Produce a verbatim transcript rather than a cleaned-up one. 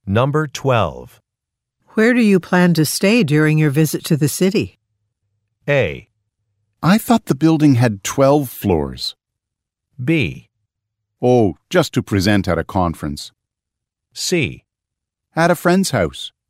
Number twelve. Where do you plan to stay during your visit to the city? A. I thought the building had twelve floors. B. Oh, just to present at a conference. C. At a friend's house.